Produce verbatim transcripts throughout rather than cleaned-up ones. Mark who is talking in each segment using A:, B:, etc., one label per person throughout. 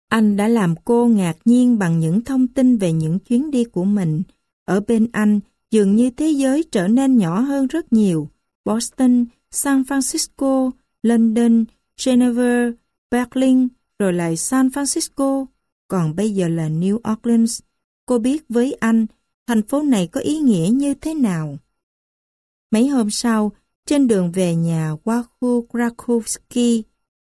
A: Anh đã làm cô ngạc nhiên bằng những thông tin về những chuyến đi của mình. Ở bên anh, dường như thế giới trở nên nhỏ hơn rất nhiều. Boston, San Francisco, London, Geneva, Berlin, rồi lại San Francisco, còn bây giờ là New Orleans. Cô biết với anh, thành phố này có ý nghĩa như thế nào. Mấy hôm sau, trên đường về nhà qua khu Krakowski,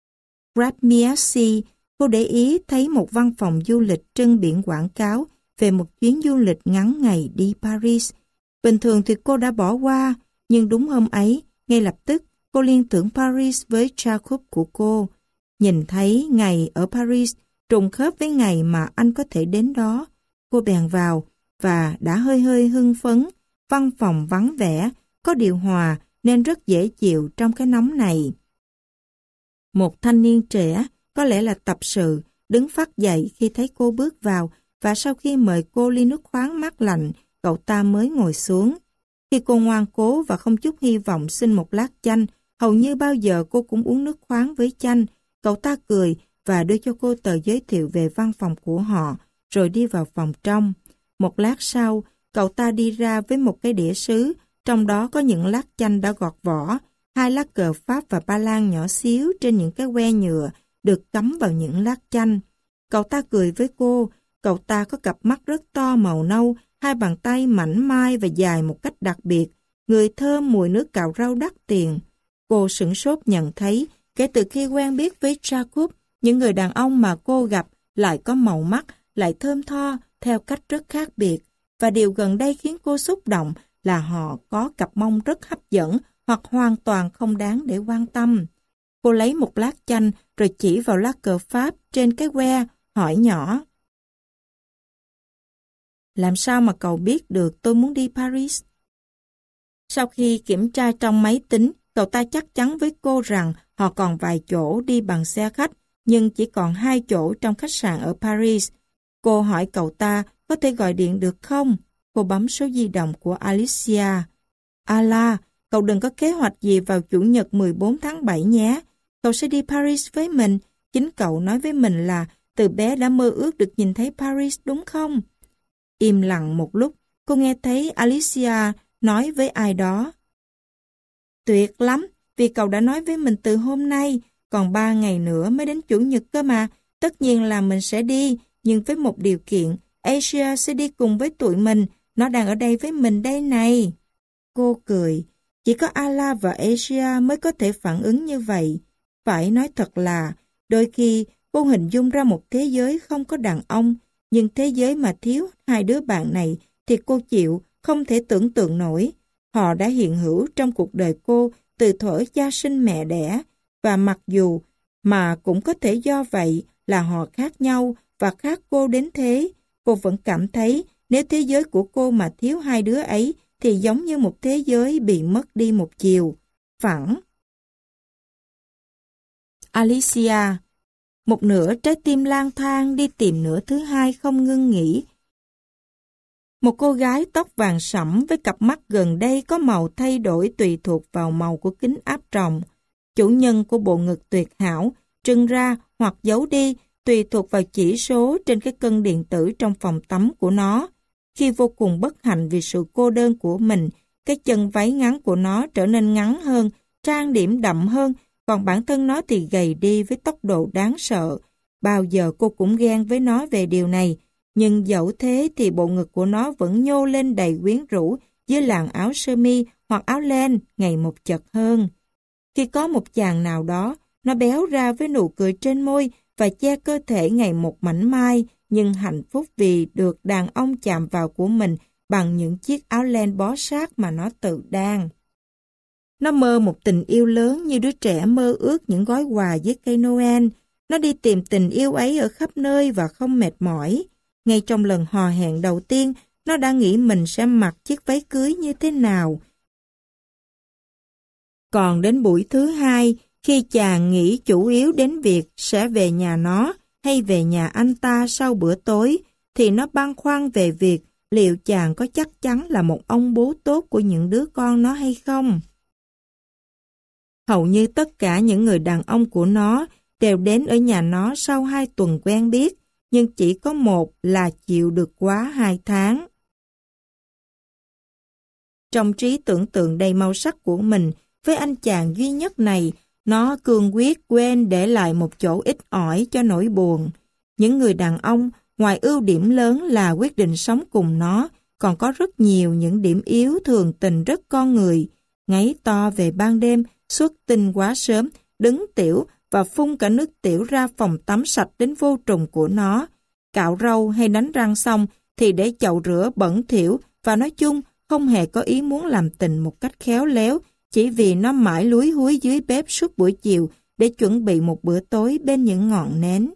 A: Grabmiasi, cô để ý thấy một văn phòng du lịch trưng biển quảng cáo về một chuyến du lịch ngắn ngày đi Paris. Bình thường thì cô đã bỏ qua, nhưng đúng hôm ấy, ngay lập tức, cô liên tưởng Paris với Jacob của cô. Nhìn thấy ngày ở Paris trùng khớp với ngày mà anh có thể đến đó. Cô bèn vào và đã hơi hơi hưng phấn. Văn phòng vắng vẻ, có điều hòa nên rất dễ chịu trong cái nóng này. Một thanh niên trẻ, có lẽ là tập sự, đứng phắt dậy khi thấy cô bước vào và sau khi mời cô ly nước khoáng mát lạnh, cậu ta mới ngồi xuống. Khi cô ngoan cố và không chút hy vọng xin một lát chanh, hầu như bao giờ cô cũng uống nước khoáng với chanh, cậu ta cười và đưa cho cô tờ giới thiệu về văn phòng của họ, rồi đi vào phòng trong. Một lát sau, cậu ta đi ra với một cái đĩa sứ, trong đó có những lát chanh đã gọt vỏ, hai lá cờ Pháp và Ba Lan nhỏ xíu trên những cái que nhựa được cắm vào những lát chanh. Cậu ta cười với cô, cậu ta có cặp mắt rất to màu nâu, hai bàn tay mảnh mai và dài một cách đặc biệt, người thơm mùi nước cạo rau đắt tiền. Cô sửng sốt nhận thấy, kể từ khi quen biết với Jacob, những người đàn ông mà cô gặp lại có màu mắt, lại thơm tho theo cách rất khác biệt. Và điều gần đây khiến cô xúc động là họ có cặp mông rất hấp dẫn hoặc hoàn toàn không đáng để quan tâm. Cô lấy một lát chanh rồi chỉ vào lá cờ Pháp trên cái que, hỏi nhỏ. Làm sao mà cậu biết được tôi muốn đi Paris? Sau khi kiểm tra trong máy tính, cậu ta chắc chắn với cô rằng họ còn vài chỗ đi bằng xe khách, nhưng chỉ còn hai chỗ trong khách sạn ở Paris. Cô hỏi cậu ta có thể gọi điện được không? Cô bấm số di động của Alicia. Ala, cậu đừng có kế hoạch gì vào Chủ nhật mười bốn tháng bảy nhé. Cậu sẽ đi Paris với mình. Chính cậu nói với mình là từ bé đã mơ ước được nhìn thấy Paris đúng không? Im lặng một lúc, cô nghe thấy Alicia nói với ai đó. Tuyệt lắm, vì cậu đã nói với mình từ hôm nay, còn ba ngày nữa mới đến Chủ nhật cơ mà. Tất nhiên là mình sẽ đi, nhưng với một điều kiện, Asia sẽ đi cùng với tụi mình, nó đang ở đây với mình đây này. Cô cười, chỉ có Ala và Asia mới có thể phản ứng như vậy. Phải nói thật là, đôi khi cô hình dung ra một thế giới không có đàn ông, nhưng thế giới mà thiếu hai đứa bạn này thì cô chịu, không thể tưởng tượng nổi. Họ đã hiện hữu trong cuộc đời cô từ thuở cha sinh mẹ đẻ, và mặc dù mà cũng có thể do vậy là họ khác nhau và khác cô đến thế, cô vẫn cảm thấy nếu thế giới của cô mà thiếu hai đứa ấy thì giống như một thế giới bị mất đi một chiều. Phẳng. Alicia, một nửa trái tim lang thang đi tìm nửa thứ hai không ngưng nghỉ. Một cô gái tóc vàng sẫm với cặp mắt gần đây có màu thay đổi tùy thuộc vào màu của kính áp tròng. Chủ nhân của bộ ngực tuyệt hảo, trưng ra hoặc giấu đi tùy thuộc vào chỉ số trên cái cân điện tử trong phòng tắm của nó. Khi vô cùng bất hạnh vì sự cô đơn của mình, cái chân váy ngắn của nó trở nên ngắn hơn, trang điểm đậm hơn, còn bản thân nó thì gầy đi với tốc độ đáng sợ. Bao giờ cô cũng ghen với nó về điều này, nhưng dẫu thế thì bộ ngực của nó vẫn nhô lên đầy quyến rũ dưới làn áo sơ mi hoặc áo len ngày một chật hơn. Khi có một chàng nào đó, nó béo ra với nụ cười trên môi và che cơ thể ngày một mảnh mai, nhưng hạnh phúc vì được đàn ông chạm vào của mình bằng những chiếc áo len bó sát mà nó tự đan. Nó mơ một tình yêu lớn như đứa trẻ mơ ước những gói quà với cây Noel. Nó đi tìm tình yêu ấy ở khắp nơi và không mệt mỏi. Ngay trong lần hò hẹn đầu tiên, nó đã nghĩ mình sẽ mặc chiếc váy cưới như thế nào. Còn đến buổi thứ hai, khi chàng nghĩ chủ yếu đến việc sẽ về nhà nó hay về nhà anh ta sau bữa tối, thì nó băn khoăn về việc liệu chàng có chắc chắn là một ông bố tốt của những đứa con nó hay không. Hầu như tất cả những người đàn ông của nó đều đến ở nhà nó sau hai tuần quen biết, nhưng chỉ có một là chịu được quá hai tháng. Trong trí tưởng tượng đầy màu sắc của mình, với anh chàng duy nhất này, nó cương quyết quên để lại một chỗ ít ỏi cho nỗi buồn. Những người đàn ông, ngoài ưu điểm lớn là quyết định sống cùng nó, còn có rất nhiều những điểm yếu thường tình rất con người. Ngáy to về ban đêm, xuất tinh quá sớm, đứng tiểu và phun cả nước tiểu ra phòng tắm sạch đến vô trùng của nó. Cạo râu hay đánh răng xong thì để chậu rửa bẩn thỉu và nói chung không hề có ý muốn làm tình một cách khéo léo, chỉ vì nó mãi lúi húi dưới bếp suốt buổi chiều để chuẩn bị một bữa tối bên những ngọn nến.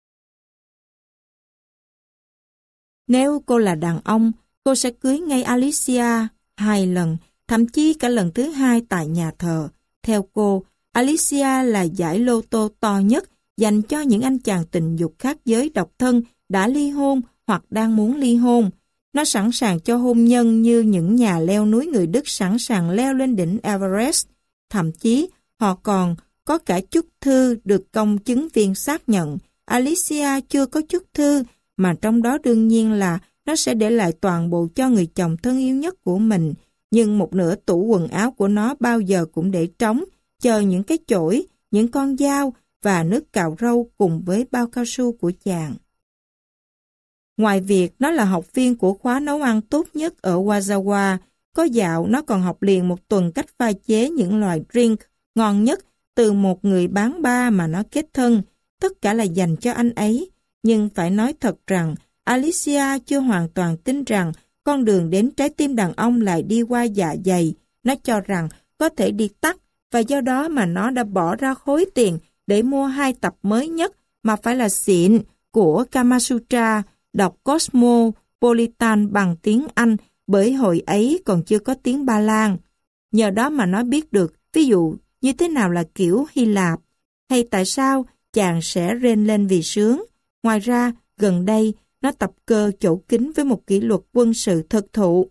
A: Nếu cô là đàn ông, cô sẽ cưới ngay Alicia hai lần, thậm chí cả lần thứ hai tại nhà thờ. Theo cô, Alicia là giải lô tô to nhất dành cho những anh chàng tình dục khác giới độc thân đã ly hôn hoặc đang muốn ly hôn. Nó sẵn sàng cho hôn nhân như những nhà leo núi người Đức sẵn sàng leo lên đỉnh Everest. Thậm chí, họ còn có cả chúc thư được công chứng viên xác nhận. Alicia chưa có chúc thư, mà trong đó đương nhiên là nó sẽ để lại toàn bộ cho người chồng thân yêu nhất của mình. Nhưng một nửa tủ quần áo của nó bao giờ cũng để trống, chờ những cái chổi, những con dao và nước cạo râu cùng với bao cao su của chàng. Ngoài việc nó là học viên của khóa nấu ăn tốt nhất ở Wazawa, có dạo nó còn học liền một tuần cách pha chế những loại drink ngon nhất từ một người bán bar mà nó kết thân. Tất cả là dành cho anh ấy. Nhưng phải nói thật rằng, Alicia chưa hoàn toàn tin rằng con đường đến trái tim đàn ông lại đi qua dạ dày. Nó cho rằng có thể đi tắt, và do đó mà nó đã bỏ ra khối tiền để mua hai tập mới nhất mà phải là xịn của Kama Sutra, đọc Cosmopolitan bằng tiếng Anh, bởi hồi ấy còn chưa có tiếng Ba Lan. Nhờ đó mà nó biết được, ví dụ như thế nào là kiểu Hy Lạp, hay tại sao chàng sẽ rên lên vì sướng. Ngoài ra, gần đây, nó tập cơ chỗ kính với một kỷ luật quân sự thực thụ.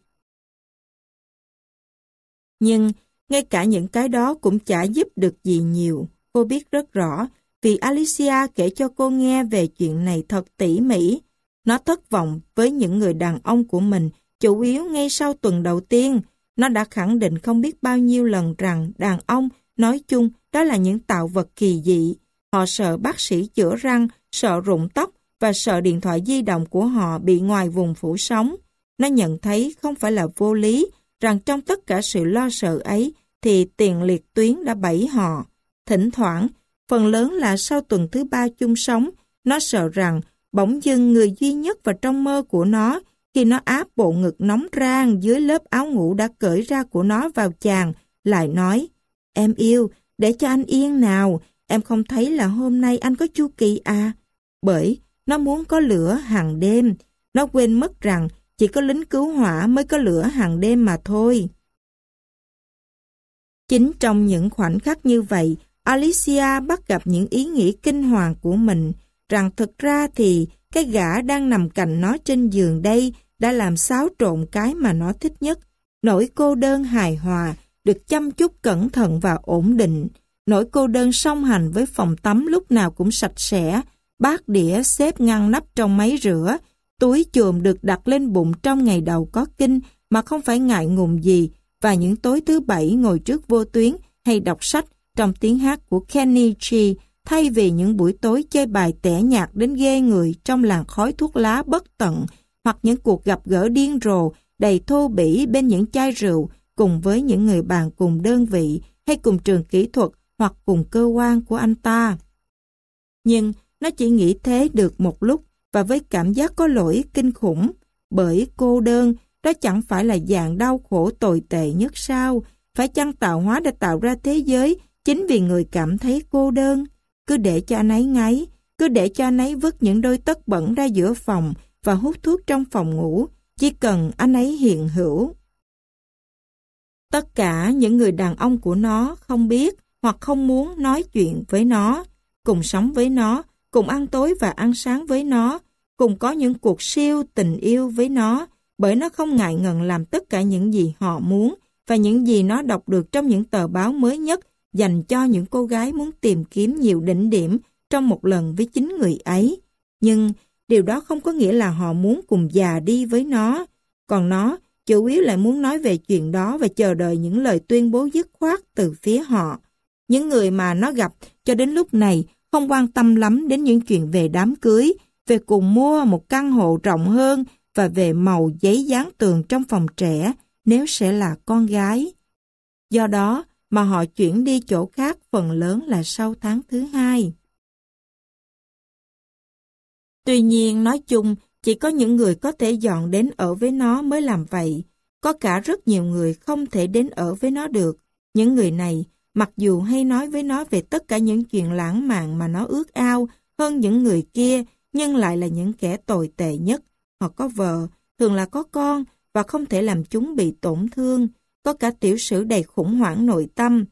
A: Nhưng, ngay cả những cái đó cũng chả giúp được gì nhiều. Cô biết rất rõ, vì Alicia kể cho cô nghe về chuyện này thật tỉ mỉ. Nó thất vọng với những người đàn ông của mình, chủ yếu ngay sau tuần đầu tiên. Nó đã khẳng định không biết bao nhiêu lần rằng đàn ông, nói chung, đó là những tạo vật kỳ dị. Họ sợ bác sĩ chữa răng, sợ rụng tóc và sợ điện thoại di động của họ bị ngoài vùng phủ sóng. Nó nhận thấy không phải là vô lý, rằng trong tất cả sự lo sợ ấy thì tiền liệt tuyến đã bẫy họ. Thỉnh thoảng, phần lớn là sau tuần thứ ba chung sống, nó sợ rằng bỗng dưng người duy nhất và trong mơ của nó, khi nó áp bộ ngực nóng rang dưới lớp áo ngủ đã cởi ra của nó vào chàng, lại nói: "Em yêu, để cho anh yên nào, em không thấy là hôm nay anh có chu kỳ à?" Bởi nó muốn có lửa hàng đêm, nó quên mất rằng chỉ có lính cứu hỏa mới có lửa hàng đêm mà thôi. Chính trong những khoảnh khắc như vậy, Alicia bắt gặp những ý nghĩ kinh hoàng của mình, rằng thực ra thì cái gã đang nằm cạnh nó trên giường đây đã làm xáo trộn cái mà nó thích nhất. Nỗi cô đơn hài hòa, được chăm chút cẩn thận và ổn định. Nỗi cô đơn song hành với phòng tắm lúc nào cũng sạch sẽ, bát đĩa xếp ngăn nắp trong máy rửa, túi chùm được đặt lên bụng trong ngày đầu có kinh mà không phải ngại ngùng gì, và những tối thứ bảy ngồi trước vô tuyến hay đọc sách trong tiếng hát của Kenny G, thay vì những buổi tối chơi bài tẻ nhạt đến ghê người trong làn khói thuốc lá bất tận, hoặc những cuộc gặp gỡ điên rồ đầy thô bỉ bên những chai rượu cùng với những người bạn cùng đơn vị hay cùng trường kỹ thuật hoặc cùng cơ quan của anh ta. Nhưng nó chỉ nghĩ thế được một lúc và với cảm giác có lỗi kinh khủng, bởi cô đơn đó chẳng phải là dạng đau khổ tồi tệ nhất sao? Phải chăng tạo hóa đã tạo ra thế giới chính vì người cảm thấy cô đơn? Cứ để cho anh ấy ngáy, cứ để cho anh ấy vứt những đôi tất bẩn ra giữa phòng và hút thuốc trong phòng ngủ, chỉ cần anh ấy hiện hữu. Tất cả những người đàn ông của nó không biết hoặc không muốn nói chuyện với nó, cùng sống với nó, cùng ăn tối và ăn sáng với nó, cùng có những cuộc siêu tình yêu với nó, bởi nó không ngại ngần làm tất cả những gì họ muốn và những gì nó đọc được trong những tờ báo mới nhất dành cho những cô gái muốn tìm kiếm nhiều đỉnh điểm trong một lần với chính người ấy. Nhưng điều đó không có nghĩa là họ muốn cùng già đi với nó. Còn nó chủ yếu lại muốn nói về chuyện đó và chờ đợi những lời tuyên bố dứt khoát từ phía họ. Những người mà nó gặp cho đến lúc này không quan tâm lắm đến những chuyện về đám cưới, về cùng mua một căn hộ rộng hơn và về màu giấy dán tường trong phòng trẻ nếu sẽ là con gái. Do đó mà họ chuyển đi chỗ khác phần lớn là sau tháng thứ hai. Tuy nhiên, nói chung, chỉ có những người có thể dọn đến ở với nó mới làm vậy. Có cả rất nhiều người không thể đến ở với nó được. Những người này, mặc dù hay nói với nó về tất cả những chuyện lãng mạn mà nó ước ao hơn những người kia, nhưng lại là những kẻ tồi tệ nhất. Họ có vợ, thường là có con, và không thể làm chúng bị tổn thương. Có cả tiểu sử đầy khủng hoảng nội tâm.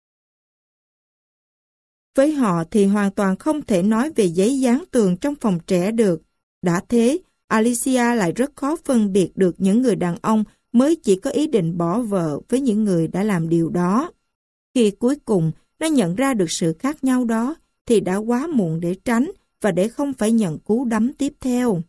A: Với họ thì hoàn toàn không thể nói về giấy dán tường trong phòng trẻ được. Đã thế, Alicia lại rất khó phân biệt được những người đàn ông mới chỉ có ý định bỏ vợ với những người đã làm điều đó. Khi cuối cùng nó nhận ra được sự khác nhau đó, thì đã quá muộn để tránh và để không phải nhận cú đấm tiếp theo.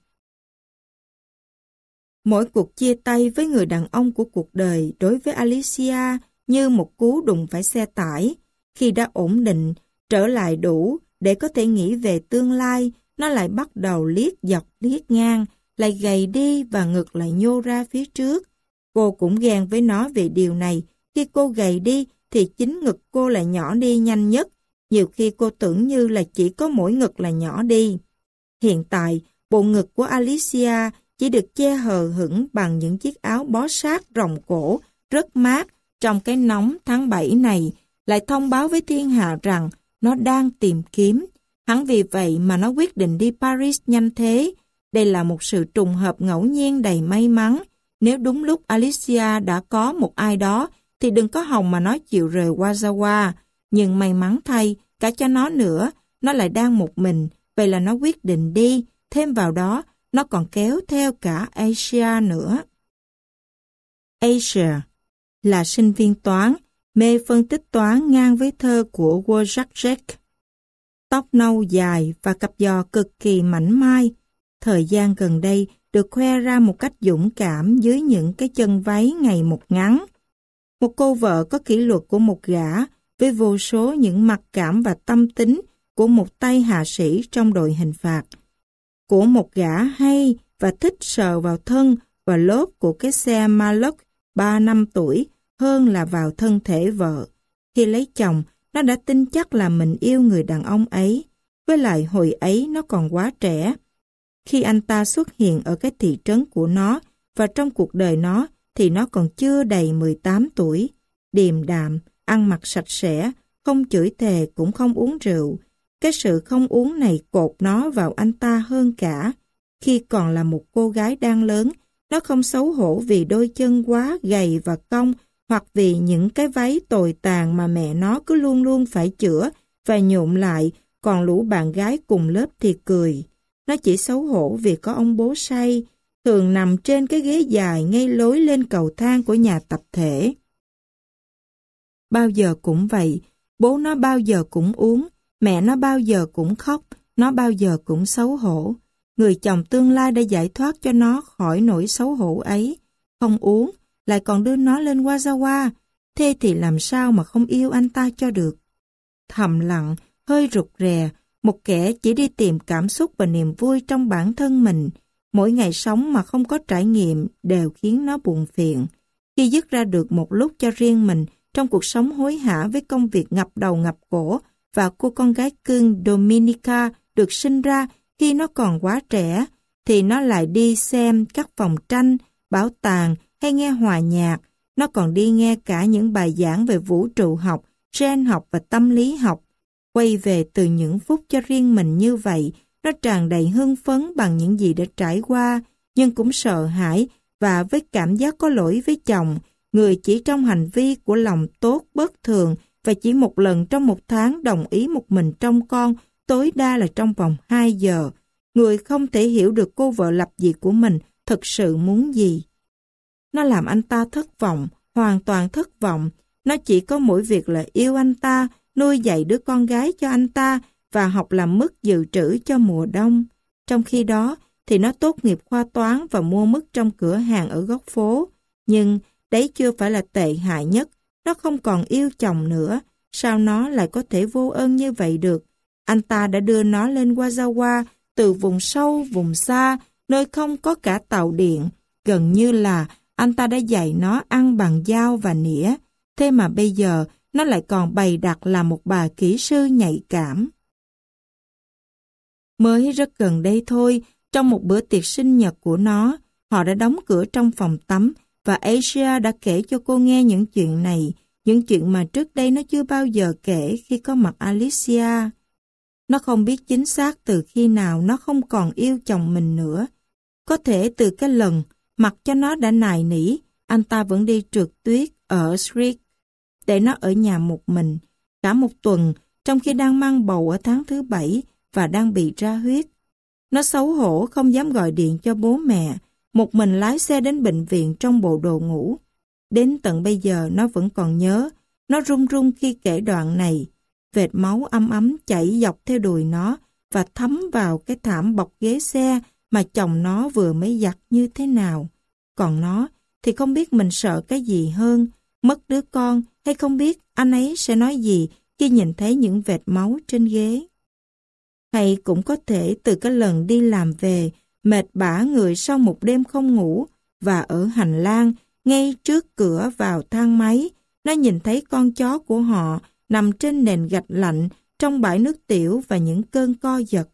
A: Mỗi cuộc chia tay với người đàn ông của cuộc đời đối với Alicia như một cú đụng phải xe tải. Khi đã ổn định, trở lại đủ để có thể nghĩ về tương lai, nó lại bắt đầu liếc dọc liếc ngang, lại gầy đi và ngực lại nhô ra phía trước. Cô cũng ghen với nó về điều này. Khi cô gầy đi thì chính ngực cô lại nhỏ đi nhanh nhất. Nhiều khi cô tưởng như là chỉ có mỗi ngực là nhỏ đi. Hiện tại, bộ ngực của Alicia chỉ được che hờ hững bằng những chiếc áo bó sát rộng cổ, rất mát trong cái nóng tháng bảy này, lại thông báo với thiên hạ rằng nó đang tìm kiếm. Hẳn vì vậy mà nó quyết định đi Paris nhanh thế. Đây là một sự trùng hợp ngẫu nhiên đầy may mắn. Nếu đúng lúc Alicia đã có một ai đó, thì đừng có hòng mà nó chịu rời Wazawa. Nhưng may mắn thay, cả cho nó nữa, nó lại đang một mình, vậy là nó quyết định đi. Thêm vào đó, nó còn kéo theo cả Asia nữa. Asia là sinh viên toán, mê phân tích toán ngang với thơ của Wojciech. Tóc nâu dài và cặp giò cực kỳ mảnh mai. Thời gian gần đây được khoe ra một cách dũng cảm dưới những cái chân váy ngày một ngắn. Một cô vợ có kỷ luật của một gã với vô số những mặc cảm và tâm tính của một tay hạ sĩ trong đội hình phạt. Của một gã hay và thích sờ vào thân và lốp của cái xe Maluch ba năm tuổi hơn là vào thân thể vợ. Khi lấy chồng, nó đã tin chắc là mình yêu người đàn ông ấy. Với lại hồi ấy nó còn quá trẻ. Khi anh ta xuất hiện ở cái thị trấn của nó và trong cuộc đời nó thì nó còn chưa đầy mười tám tuổi. Điềm đạm, ăn mặc sạch sẽ, không chửi thề cũng không uống rượu. Cái sự không uống này cột nó vào anh ta hơn cả. Khi còn là một cô gái đang lớn, nó không xấu hổ vì đôi chân quá gầy và cong hoặc vì những cái váy tồi tàn mà mẹ nó cứ luôn luôn phải chữa và nhuộm lại, còn lũ bạn gái cùng lớp thì cười. Nó chỉ xấu hổ vì có ông bố say, thường nằm trên cái ghế dài ngay lối lên cầu thang của nhà tập thể. Bao giờ cũng vậy, bố nó bao giờ cũng uống, mẹ nó bao giờ cũng khóc, nó bao giờ cũng xấu hổ. Người chồng tương lai đã giải thoát cho nó khỏi nỗi xấu hổ ấy. Không uống, lại còn đưa nó lên Wazawa, thế thì làm sao mà không yêu anh ta cho được. Thầm lặng, hơi rụt rè, một kẻ chỉ đi tìm cảm xúc và niềm vui trong bản thân mình. Mỗi ngày sống mà không có trải nghiệm đều khiến nó buồn phiền. Khi dứt ra được một lúc cho riêng mình trong cuộc sống hối hả với công việc ngập đầu ngập cổ và cô con gái cưng Dominica được sinh ra khi nó còn quá trẻ, thì nó lại đi xem các phòng tranh, bảo tàng hay nghe hòa nhạc. Nó còn đi nghe cả những bài giảng về vũ trụ học, gen học và tâm lý học. Quay về từ những phút cho riêng mình như vậy, nó tràn đầy hưng phấn bằng những gì đã trải qua, nhưng cũng sợ hãi và với cảm giác có lỗi với chồng, người chỉ trong hành vi của lòng tốt bất thường và chỉ một lần trong một tháng đồng ý một mình trông con, tối đa là trong vòng hai giờ. Người không thể hiểu được cô vợ lập dị của mình thực sự muốn gì. Nó làm anh ta thất vọng, hoàn toàn thất vọng. Nó chỉ có mỗi việc là yêu anh ta, nuôi dạy đứa con gái cho anh ta và học làm mứt dự trữ cho mùa đông. Trong khi đó thì nó tốt nghiệp khoa toán và mua mứt trong cửa hàng ở góc phố. Nhưng đấy chưa phải là tệ hại nhất. Nó không còn yêu chồng nữa. Sao nó lại có thể vô ơn như vậy được? Anh ta đã đưa nó lên Wazawa từ vùng sâu, vùng xa, nơi không có cả tàu điện. Gần như là anh ta đã dạy nó ăn bằng dao và nĩa. Thế mà bây giờ nó lại còn bày đặt là một bà kỹ sư nhạy cảm. Mới rất gần đây thôi, trong một bữa tiệc sinh nhật của nó, họ đã đóng cửa trong phòng tắm và Asia đã kể cho cô nghe những chuyện này, những chuyện mà trước đây nó chưa bao giờ kể khi có mặt Alicia. Nó không biết chính xác từ khi nào nó không còn yêu chồng mình nữa. Có thể từ cái lần mặc cho nó đã nài nỉ, anh ta vẫn đi trượt tuyết ở Street, để nó ở nhà một mình, cả một tuần, trong khi đang mang bầu ở tháng thứ bảy và đang bị ra huyết. Nó xấu hổ không dám gọi điện cho bố mẹ, một mình lái xe đến bệnh viện trong bộ đồ ngủ. Đến tận bây giờ nó vẫn còn nhớ, nó run run khi kể đoạn này. Vệt máu ấm ấm chảy dọc theo đùi nó và thấm vào cái thảm bọc ghế xe mà chồng nó vừa mới giặt như thế nào. Còn nó thì không biết mình sợ cái gì hơn, mất đứa con hay không biết anh ấy sẽ nói gì khi nhìn thấy những vệt máu trên ghế. Hay cũng có thể từ cái lần đi làm về, mệt bã người sau một đêm không ngủ, và ở hành lang, ngay trước cửa vào thang máy, nó nhìn thấy con chó của họ nằm trên nền gạch lạnh trong bãi nước tiểu và những cơn co giật.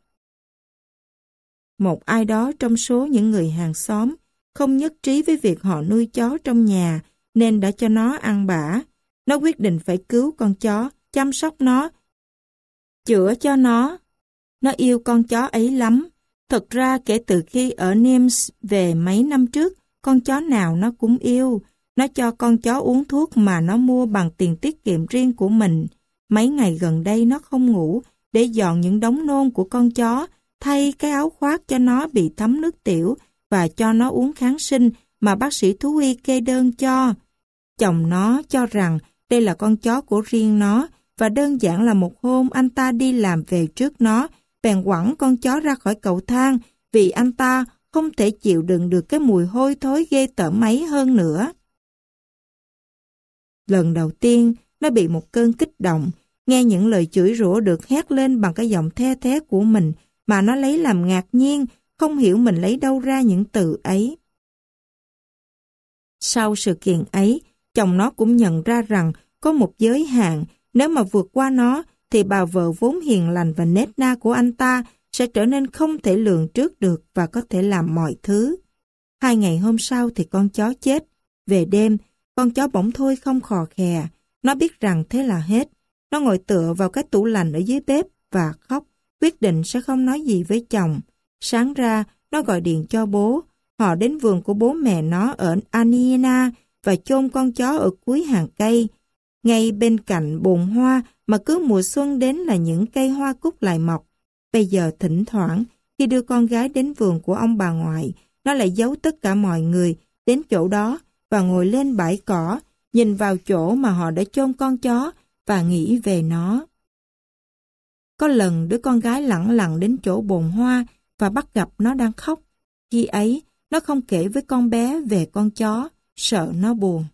A: Một ai đó trong số những người hàng xóm không nhất trí với việc họ nuôi chó trong nhà nên đã cho nó ăn bã. Nó quyết định phải cứu con chó, chăm sóc nó, chữa cho nó. Nó yêu con chó ấy lắm. Thật ra kể từ khi ở Nimes về mấy năm trước, con chó nào nó cũng yêu. Nó cho con chó uống thuốc mà nó mua bằng tiền tiết kiệm riêng của mình. Mấy ngày gần đây nó không ngủ để dọn những đống nôn của con chó, thay cái áo khoác cho nó bị thấm nước tiểu và cho nó uống kháng sinh mà bác sĩ thú y kê đơn cho. Chồng nó cho rằng đây là con chó của riêng nó và đơn giản là một hôm anh ta đi làm về trước nó, bèn quẳng con chó ra khỏi cầu thang vì anh ta không thể chịu đựng được cái mùi hôi thối ghê tởm ấy hơn nữa. Lần đầu tiên, nó bị một cơn kích động, nghe những lời chửi rủa được hét lên bằng cái giọng the thé của mình mà nó lấy làm ngạc nhiên, không hiểu mình lấy đâu ra những từ ấy. Sau sự kiện ấy, chồng nó cũng nhận ra rằng có một giới hạn, nếu mà vượt qua nó thì bà vợ vốn hiền lành và nết na của anh ta sẽ trở nên không thể lường trước được và có thể làm mọi thứ. Hai ngày hôm sau thì con chó chết. Về đêm, con chó bỗng thôi không khò khè. Nó biết rằng thế là hết. Nó ngồi tựa vào cái tủ lạnh ở dưới bếp và khóc, quyết định sẽ không nói gì với chồng. Sáng ra, nó gọi điện cho bố. Họ đến vườn của bố mẹ nó ở Aniena và chôn con chó ở cuối hàng cây. Ngay bên cạnh bồn hoa mà cứ mùa xuân đến là những cây hoa cúc lại mọc. Bây giờ thỉnh thoảng, khi đưa con gái đến vườn của ông bà ngoại, nó lại giấu tất cả mọi người đến chỗ đó và ngồi lên bãi cỏ, nhìn vào chỗ mà họ đã chôn con chó và nghĩ về nó. Có lần đứa con gái lẳng lặng đến chỗ bồn hoa và bắt gặp nó đang khóc. Khi ấy, nó không kể với con bé về con chó, sợ nó buồn.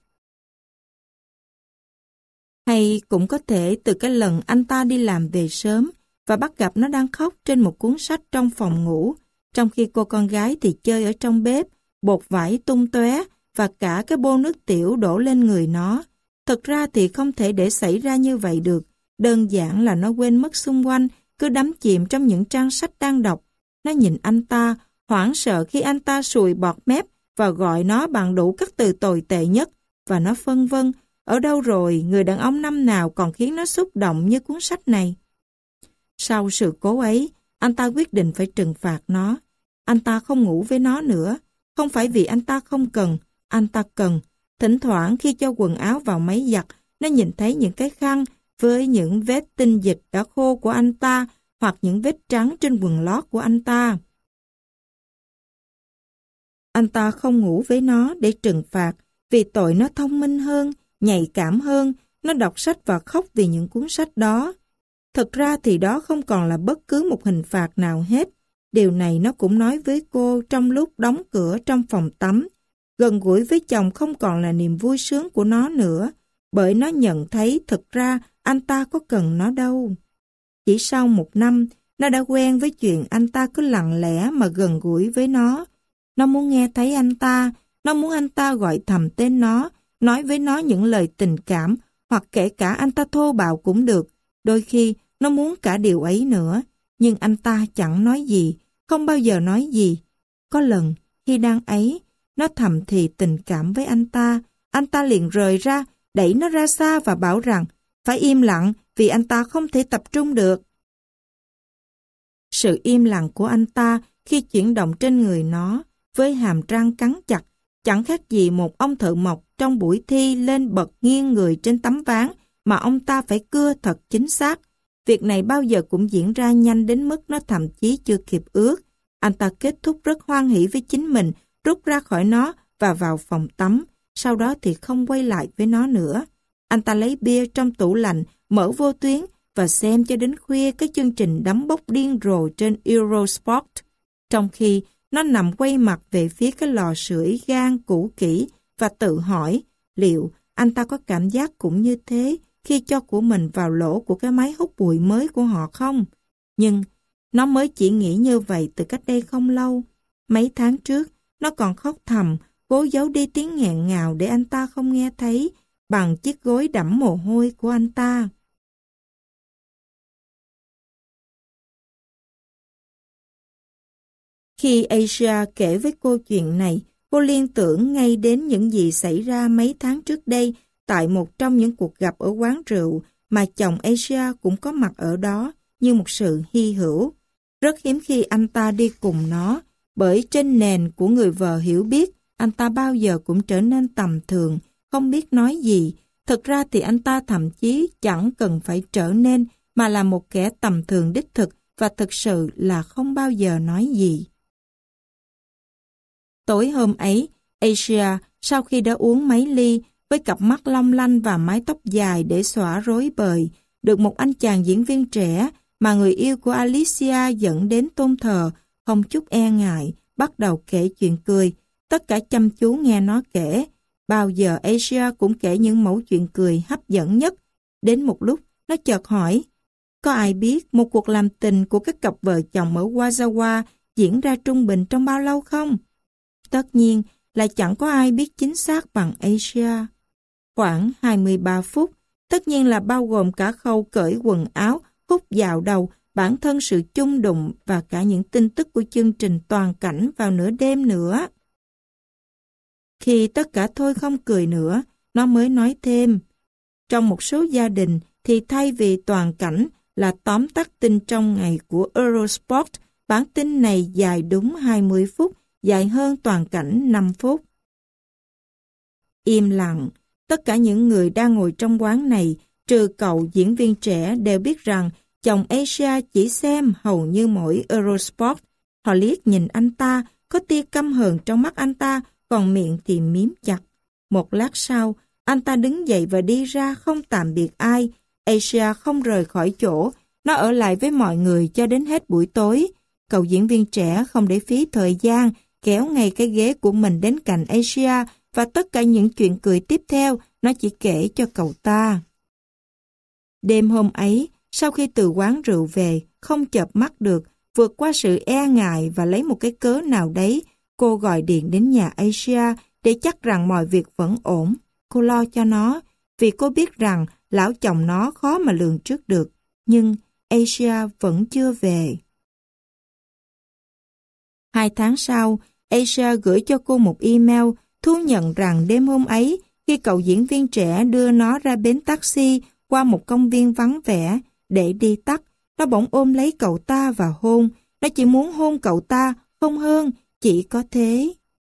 A: Hay cũng có thể từ cái lần anh ta đi làm về sớm và bắt gặp nó đang khóc trên một cuốn sách trong phòng ngủ, trong khi cô con gái thì chơi ở trong bếp, bột vải tung tóe và cả cái bô nước tiểu đổ lên người nó. Thật ra thì không thể để xảy ra như vậy được, đơn giản là nó quên mất xung quanh, cứ đắm chìm trong những trang sách đang đọc. Nó nhìn anh ta, hoảng sợ khi anh ta sùi bọt mép và gọi nó bằng đủ các từ tồi tệ nhất, và nó phân vân, ở đâu rồi người đàn ông năm nào còn khiến nó xúc động như cuốn sách này. Sau sự cố ấy, anh ta quyết định phải trừng phạt nó. Anh ta không ngủ với nó nữa, không phải vì anh ta không cần, anh ta cần. Thỉnh thoảng khi cho quần áo vào máy giặt, nó nhìn thấy những cái khăn với những vết tinh dịch đã khô của anh ta hoặc những vết trắng trên quần lót của anh ta. Anh ta không ngủ với nó để trừng phạt vì tội nó thông minh hơn, nhạy cảm hơn, nó đọc sách và khóc vì những cuốn sách đó. Thật ra thì đó không còn là bất cứ một hình phạt nào hết. Điều này nó cũng nói với cô trong lúc đóng cửa trong phòng tắm. Gần gũi với chồng không còn là niềm vui sướng của nó nữa, bởi nó nhận thấy thực ra anh ta có cần nó đâu. Chỉ sau một năm, nó đã quen với chuyện anh ta cứ lặng lẽ mà gần gũi với nó. Nó muốn nghe thấy anh ta, nó muốn anh ta gọi thầm tên nó, nói với nó những lời tình cảm, hoặc kể cả anh ta thô bạo cũng được. Đôi khi, nó muốn cả điều ấy nữa, nhưng anh ta chẳng nói gì, không bao giờ nói gì. Có lần, khi đang ấy, nó thầm thì tình cảm với anh ta, anh ta liền rời ra, đẩy nó ra xa và bảo rằng phải im lặng vì anh ta không thể tập trung được. Sự im lặng của anh ta khi chuyển động trên người nó, với hàm răng cắn chặt, chẳng khác gì một ông thợ mộc trong buổi thi lên bật nghiêng người trên tấm ván mà ông ta phải cưa thật chính xác. Việc này bao giờ cũng diễn ra nhanh đến mức nó thậm chí chưa kịp ước. Anh ta kết thúc rất hoan hỉ với chính mình, rút ra khỏi nó và vào phòng tắm, sau đó thì không quay lại với nó nữa. Anh ta lấy bia trong tủ lạnh, mở vô tuyến và xem cho đến khuya cái chương trình đấm bốc điên rồ trên Eurosport, trong khi nó nằm quay mặt về phía cái lò sưởi gan cũ kỹ và tự hỏi liệu anh ta có cảm giác cũng như thế khi cho của mình vào lỗ của cái máy hút bụi mới của họ không? Nhưng nó mới chỉ nghĩ như vậy từ cách đây không lâu. Mấy tháng trước, nó còn khóc thầm, cố giấu đi tiếng nghẹn ngào để anh ta không nghe thấy bằng chiếc gối đẫm mồ hôi của anh ta. Khi Asia kể với cô chuyện này, cô liên tưởng ngay đến những gì xảy ra mấy tháng trước đây tại một trong những cuộc gặp ở quán rượu mà chồng Asia cũng có mặt ở đó như một sự hy hữu. Rất hiếm khi anh ta đi cùng nó, bởi trên nền của người vợ hiểu biết, anh ta bao giờ cũng trở nên tầm thường, không biết nói gì. Thực ra thì anh ta thậm chí chẳng cần phải trở nên mà là một kẻ tầm thường đích thực và thực sự là không bao giờ nói gì. Tối hôm ấy, Asia, sau khi đã uống mấy ly, với cặp mắt long lanh và mái tóc dài để xõa rối bời, được một anh chàng diễn viên trẻ mà người yêu của Alicia dẫn đến tôn thờ, không chút e ngại, bắt đầu kể chuyện cười. Tất cả chăm chú nghe nó kể. Bao giờ Asia cũng kể những mẩu chuyện cười hấp dẫn nhất. Đến một lúc, nó chợt hỏi, có ai biết một cuộc làm tình của các cặp vợ chồng ở Wazawa diễn ra trung bình trong bao lâu không? Tất nhiên là chẳng có ai biết chính xác bằng Asia. Khoảng hai mươi ba phút, tất nhiên là bao gồm cả khâu cởi quần áo, hút vào đầu, bản thân sự chung đụng và cả những tin tức của chương trình toàn cảnh vào nửa đêm nữa. Khi tất cả thôi không cười nữa, nó mới nói thêm. Trong một số gia đình thì thay vì toàn cảnh là tóm tắt tin trong ngày của Eurosport, bản tin này dài đúng hai mươi phút, dài hơn toàn cảnh năm phút. Im lặng, tất cả những người đang ngồi trong quán này, trừ cậu diễn viên trẻ đều biết rằng chồng Asia chỉ xem hầu như mỗi Eurosport. Họ liếc nhìn anh ta, có tia căm hờn trong mắt anh ta, còn miệng thì miếm chặt. Một lát sau, anh ta đứng dậy và đi ra không tạm biệt ai. Asia không rời khỏi chỗ, nó ở lại với mọi người cho đến hết buổi tối. Cậu diễn viên trẻ không để phí thời gian, kéo ngay cái ghế của mình đến cạnh Asia và tất cả những chuyện cười tiếp theo nó chỉ kể cho cậu ta. Đêm hôm ấy, sau khi từ quán rượu về, không chợp mắt được, vượt qua sự e ngại và lấy một cái cớ nào đấy, cô gọi điện đến nhà Asia để chắc rằng mọi việc vẫn ổn. Cô lo cho nó, vì cô biết rằng lão chồng nó khó mà lường trước được. Nhưng Asia vẫn chưa về. Hai tháng sau, Asia gửi cho cô một email thú nhận rằng đêm hôm ấy, khi cậu diễn viên trẻ đưa nó ra bến taxi qua một công viên vắng vẻ để đi tắt, nó bỗng ôm lấy cậu ta và hôn. Nó chỉ muốn hôn cậu ta, không hơn, chỉ có thế.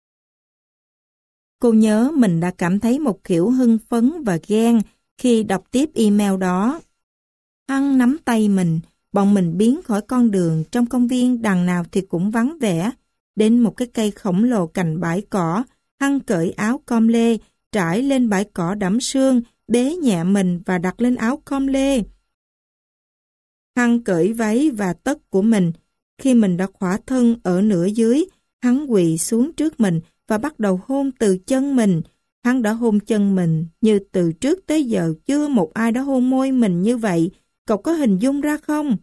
A: Cô nhớ mình đã cảm thấy một kiểu hưng phấn và ghen khi đọc tiếp email đó. Hăng nắm tay mình, bọn mình biến khỏi con đường trong công viên đằng nào thì cũng vắng vẻ, đến một cái cây khổng lồ cạnh bãi cỏ. Hăng cởi áo com lê, trải lên bãi cỏ đẫm sương, bế nhẹ mình và đặt lên áo com lê. Hắn cởi váy và tất của mình. Khi mình đã khỏa thân ở nửa dưới, hắn quỳ xuống trước mình và bắt đầu hôn từ chân mình. Hắn đã hôn chân mình như từ trước tới giờ chưa một ai đã hôn môi mình như vậy. Cậu có hình dung ra không?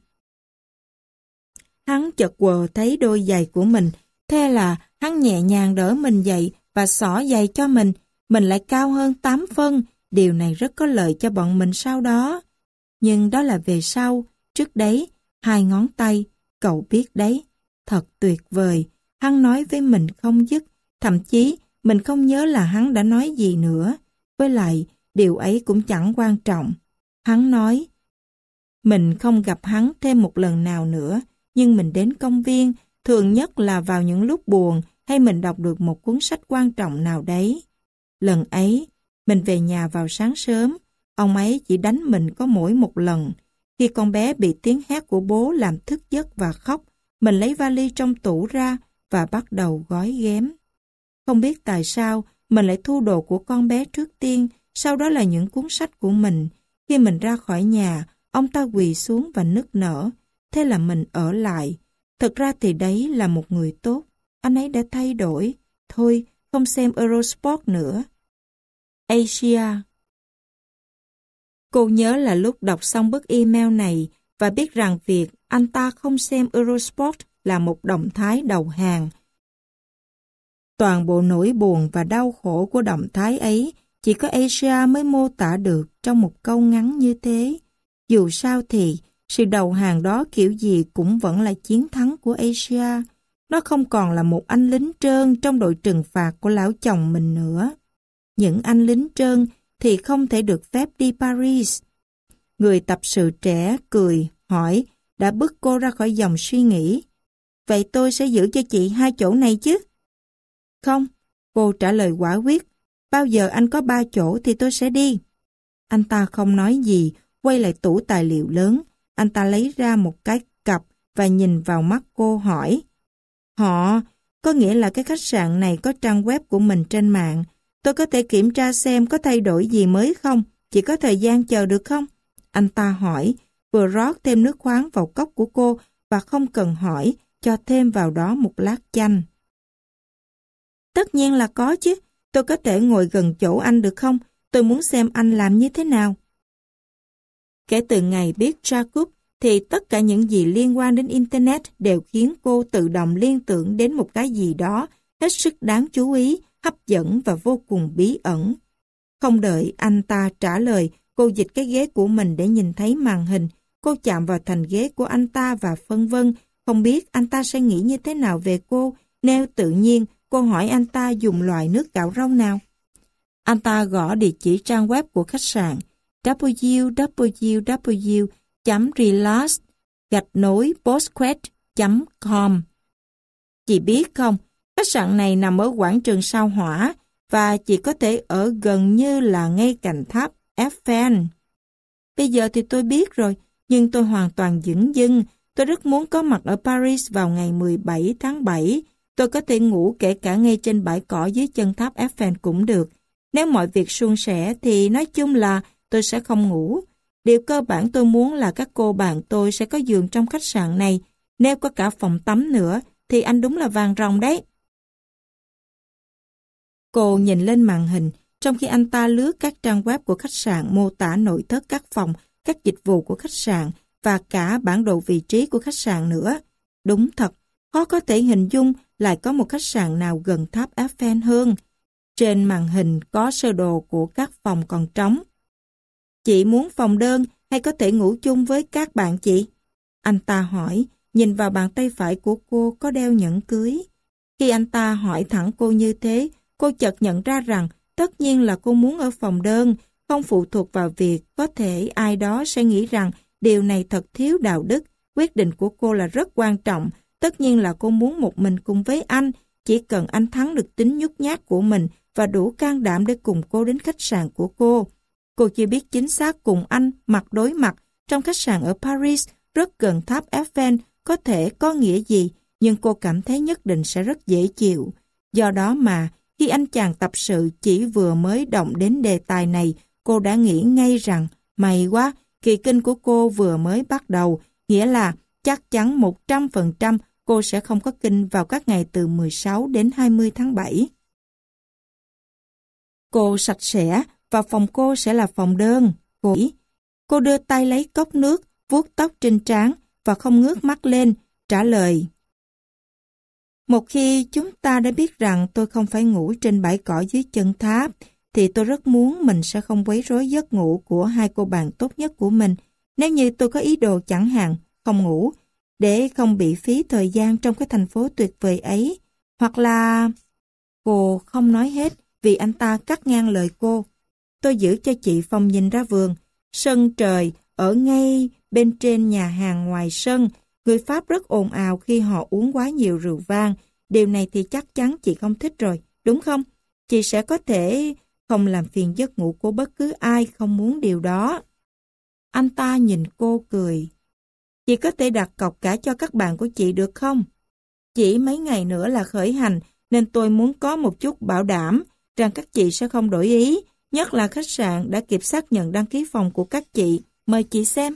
A: Hắn chợt quờ thấy đôi giày của mình. Thế là hắn nhẹ nhàng đỡ mình dậy và xỏ giày cho mình. Mình lại cao hơn tám phân. Điều này rất có lợi cho bọn mình sau đó. Nhưng đó là về sau. Trước đấy, hai ngón tay, cậu biết đấy. Thật tuyệt vời. Hắn nói với mình không dứt. Thậm chí, mình không nhớ là hắn đã nói gì nữa. Với lại, điều ấy cũng chẳng quan trọng. Hắn nói, mình không gặp hắn thêm một lần nào nữa, nhưng mình đến công viên, thường nhất là vào những lúc buồn hay mình đọc được một cuốn sách quan trọng nào đấy. Lần ấy, mình về nhà vào sáng sớm, ông ấy chỉ đánh mình có mỗi một lần. Khi con bé bị tiếng hét của bố làm thức giấc và khóc, mình lấy vali trong tủ ra và bắt đầu gói ghém. Không biết tại sao mình lại thu đồ của con bé trước tiên, sau đó là những cuốn sách của mình. Khi mình ra khỏi nhà, ông ta quỳ xuống và nức nở. Thế là mình ở lại. Thật ra thì đấy là một người tốt. Anh ấy đã thay đổi. Thôi, không xem Eurosport nữa. Asia. Cô nhớ là lúc đọc xong bức email này và biết rằng việc anh ta không xem Eurosport là một động thái đầu hàng. Toàn bộ nỗi buồn và đau khổ của động thái ấy chỉ có Asia mới mô tả được trong một câu ngắn như thế. Dù sao thì, sự đầu hàng đó kiểu gì cũng vẫn là chiến thắng của Asia. Nó không còn là một anh lính trơn trong đội trừng phạt của lão chồng mình nữa. Những anh lính trơn thì không thể được phép đi Paris. Người tập sự trẻ cười, hỏi, đã bức cô ra khỏi dòng suy nghĩ. Vậy tôi sẽ giữ cho chị hai chỗ này chứ? Không, cô trả lời quả quyết. Bao giờ anh có ba chỗ thì tôi sẽ đi. Anh ta không nói gì, quay lại tủ tài liệu lớn. Anh ta lấy ra một cái cặp và nhìn vào mắt cô hỏi. Họ, có nghĩa là cái khách sạn này có trang web của mình trên mạng. Tôi có thể kiểm tra xem có thay đổi gì mới không? Chỉ có thời gian chờ được không? Anh ta hỏi, vừa rót thêm nước khoáng vào cốc của cô và không cần hỏi, cho thêm vào đó một lát chanh. Tất nhiên là có chứ. Tôi có thể ngồi gần chỗ anh được không? Tôi muốn xem anh làm như thế nào. Kể từ ngày biết Jacob, thì tất cả những gì liên quan đến Internet đều khiến cô tự động liên tưởng đến một cái gì đó hết sức đáng chú ý, hấp dẫn và vô cùng bí ẩn. Không đợi anh ta trả lời, cô dịch cái ghế của mình để nhìn thấy màn hình. Cô chạm vào thành ghế của anh ta và phân vân, không biết anh ta sẽ nghĩ như thế nào về cô, nếu tự nhiên cô hỏi anh ta dùng loại nước gạo rau nào. Anh ta gõ địa chỉ trang web của khách sạn w w w chấm relax gạch nối postquest chấm com. Chị biết không, khách sạn này nằm ở quảng trường Sao Hỏa và chị có thể ở gần như là ngay cạnh tháp Eiffel. Bây giờ thì tôi biết rồi, nhưng tôi hoàn toàn dửng dưng. Tôi rất muốn có mặt ở Paris vào ngày mười bảy tháng bảy. Tôi có thể ngủ kể cả ngay trên bãi cỏ dưới chân tháp Eiffel cũng được. Nếu mọi việc suôn sẻ thì nói chung là tôi sẽ không ngủ. Điều cơ bản tôi muốn là các cô bạn tôi sẽ có giường trong khách sạn này. Nếu có cả phòng tắm nữa thì anh đúng là vàng ròng đấy. Cô nhìn lên màn hình trong khi anh ta lướt các trang web của khách sạn mô tả nội thất các phòng, các dịch vụ của khách sạn và cả bản đồ vị trí của khách sạn nữa. Đúng thật, khó có thể hình dung lại có một khách sạn nào gần tháp Eiffel hơn. Trên màn hình có sơ đồ của các phòng còn trống. Chị muốn phòng đơn hay có thể ngủ chung với các bạn chị? Anh ta hỏi, nhìn vào bàn tay phải của cô có đeo nhẫn cưới. Khi anh ta hỏi thẳng cô như thế, cô chợt nhận ra rằng tất nhiên là cô muốn ở phòng đơn, không phụ thuộc vào việc có thể ai đó sẽ nghĩ rằng điều này thật thiếu đạo đức. Quyết định của cô là rất quan trọng. Tất nhiên là cô muốn một mình cùng với anh, chỉ cần anh thắng được tính nhút nhát của mình và đủ can đảm để cùng cô đến khách sạn của cô. Cô chưa biết chính xác cùng anh mặt đối mặt trong khách sạn ở Paris rất gần tháp Eiffel có thể có nghĩa gì, nhưng cô cảm thấy nhất định sẽ rất dễ chịu. Do đó mà, khi anh chàng tập sự chỉ vừa mới động đến đề tài này, cô đã nghĩ ngay rằng, may quá, kỳ kinh của cô vừa mới bắt đầu, nghĩa là chắc chắn một trăm phần trăm cô sẽ không có kinh vào các ngày từ mười sáu đến hai mươi tháng bảy. Cô sạch sẽ và phòng cô sẽ là phòng đơn. Cô nghĩ. Cô đưa tay lấy cốc nước, vuốt tóc trên trán và không ngước mắt lên, trả lời. Một khi chúng ta đã biết rằng tôi không phải ngủ trên bãi cỏ dưới chân tháp, thì tôi rất muốn mình sẽ không quấy rối giấc ngủ của hai cô bạn tốt nhất của mình. Nếu như tôi có ý đồ chẳng hạn, không ngủ, để không bị phí thời gian trong cái thành phố tuyệt vời ấy. Hoặc là... Cô không nói hết vì anh ta cắt ngang lời cô. Tôi giữ cho chị phòng nhìn ra vườn. Sân trời ở ngay bên trên nhà hàng ngoài sân. Người Pháp rất ồn ào khi họ uống quá nhiều rượu vang. Điều này thì chắc chắn chị không thích rồi, đúng không? Chị sẽ có thể không làm phiền giấc ngủ của bất cứ ai không muốn điều đó. Anh ta nhìn cô cười. Chị có thể đặt cọc cả cho các bạn của chị được không? Chỉ mấy ngày nữa là khởi hành, nên tôi muốn có một chút bảo đảm rằng các chị sẽ không đổi ý, nhất là khách sạn đã kịp xác nhận đăng ký phòng của các chị. Mời chị xem.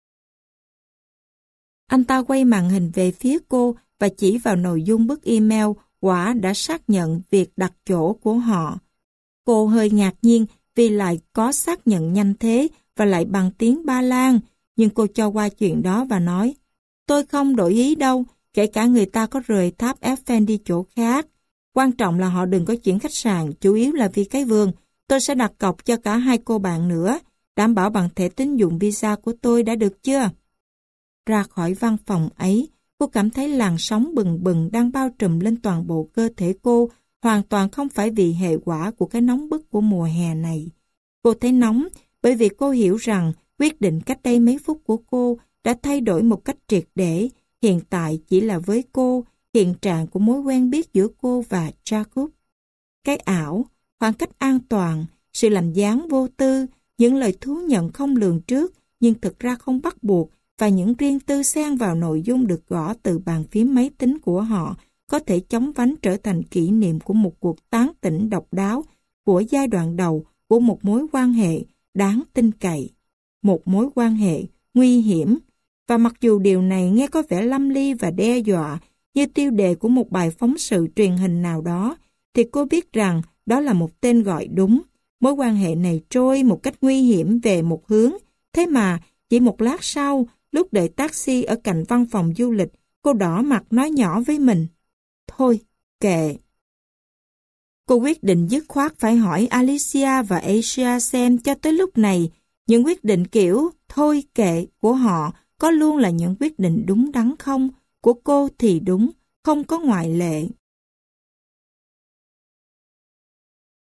A: Anh ta quay màn hình về phía cô và chỉ vào nội dung bức email quả đã xác nhận việc đặt chỗ của họ. Cô hơi ngạc nhiên vì lại có xác nhận nhanh thế và lại bằng tiếng Ba Lan, nhưng cô cho qua chuyện đó và nói, tôi không đổi ý đâu, kể cả người ta có rời tháp Eiffel đi chỗ khác. Quan trọng là họ đừng có chuyển khách sạn, chủ yếu là vì cái vườn. Tôi sẽ đặt cọc cho cả hai cô bạn nữa, đảm bảo bằng thẻ tín dụng visa của tôi đã được chưa? Ra khỏi văn phòng ấy, cô cảm thấy làn sóng bừng bừng đang bao trùm lên toàn bộ cơ thể cô, hoàn toàn không phải vì hệ quả của cái nóng bức của mùa hè này. Cô thấy nóng bởi vì cô hiểu rằng quyết định cách đây mấy phút của cô đã thay đổi một cách triệt để. Hiện tại chỉ là với cô, hiện trạng của mối quen biết giữa cô và Jacob. Cái ảo, khoảng cách an toàn, sự làm dáng vô tư, những lời thú nhận không lường trước nhưng thực ra không bắt buộc, và những riêng tư xen vào nội dung được gõ từ bàn phím máy tính của họ có thể chóng vánh trở thành kỷ niệm của một cuộc tán tỉnh độc đáo của giai đoạn đầu của một mối quan hệ đáng tin cậy, một mối quan hệ nguy hiểm. Và mặc dù điều này nghe có vẻ lâm ly và đe dọa như tiêu đề của một bài phóng sự truyền hình nào đó, thì cô biết rằng đó là một tên gọi đúng. Mối quan hệ này trôi một cách nguy hiểm về một hướng. Thế mà chỉ một lát sau, lúc đợi taxi ở cạnh văn phòng du lịch, cô đỏ mặt nói nhỏ với mình. Thôi, kệ. Cô quyết định dứt khoát phải hỏi Alicia và Asia xem cho tới lúc này, những quyết định kiểu thôi kệ của họ có luôn là những quyết định đúng đắn không? Của cô thì đúng, không có ngoại lệ.